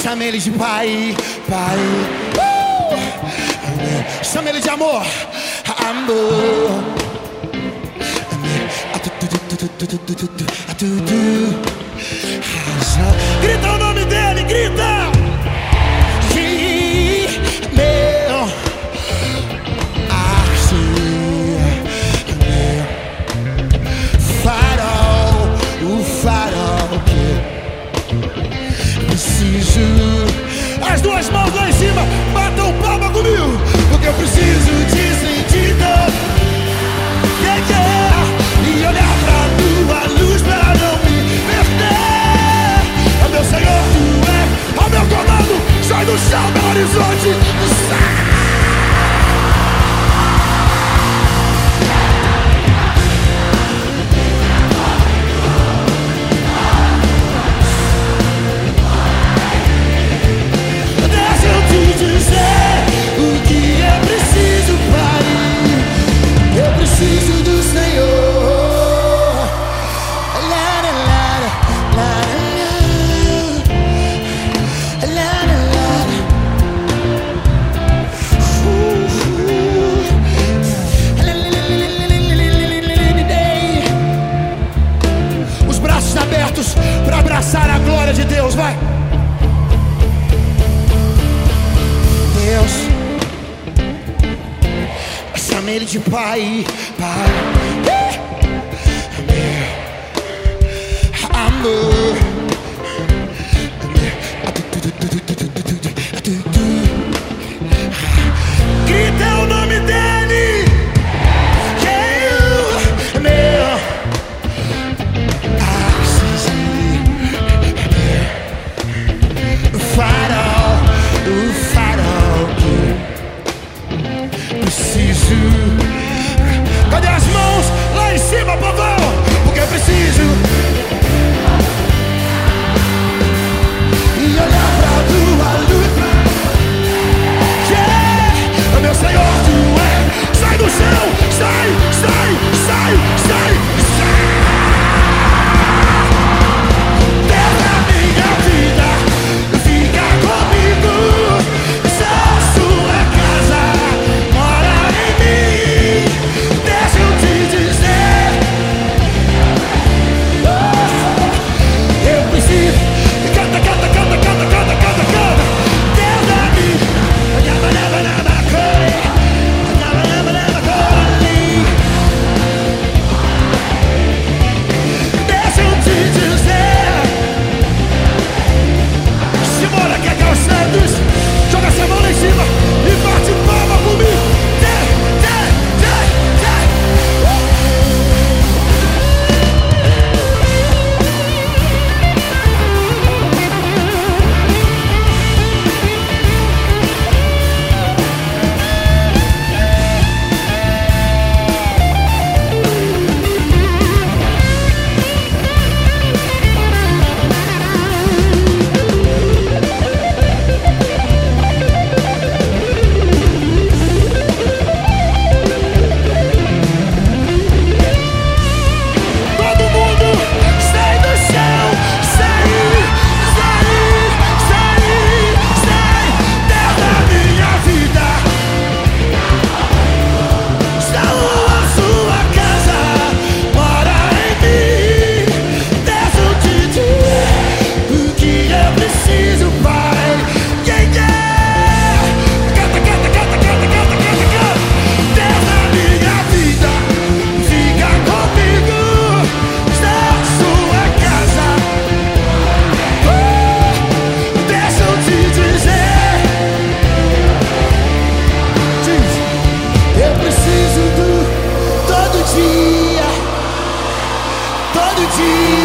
Chama ele de pai, pai. Chama ele de amor, amor. Grita o nome dele, grita. Meu farol, o farol que preciso. As duas mãos lá em cima, batam palma comigo, porque eu preciso de sentido. E olhar pra tua luz pra não me perder. Ó meu Senhor, tu é, ó meu comando, sai do chão, meu horizonte, do céu. Pra abraçar a glória de Deus, vai. Deus, chama ele de pai, pai. Amor. Grita o nome dele. O farol que preciso. Cadê as mãos lá em cima, povão? Porque eu preciso. E olhar pra tua luz. Yeah. Meu Senhor, tu é. Sai do chão, sai, sai, sai, sai, sai. Deus da minha vida, fica comigo. Sou sua casa, mora em mim. Deixa eu te dizer, eu preciso. Canta, canta, canta, canta, canta, canta, canta. Deus da minha. Deixa eu te dizer. Simona, que é os Santos. Joga essa mão lá em cima e bate palma comigo. Todo dia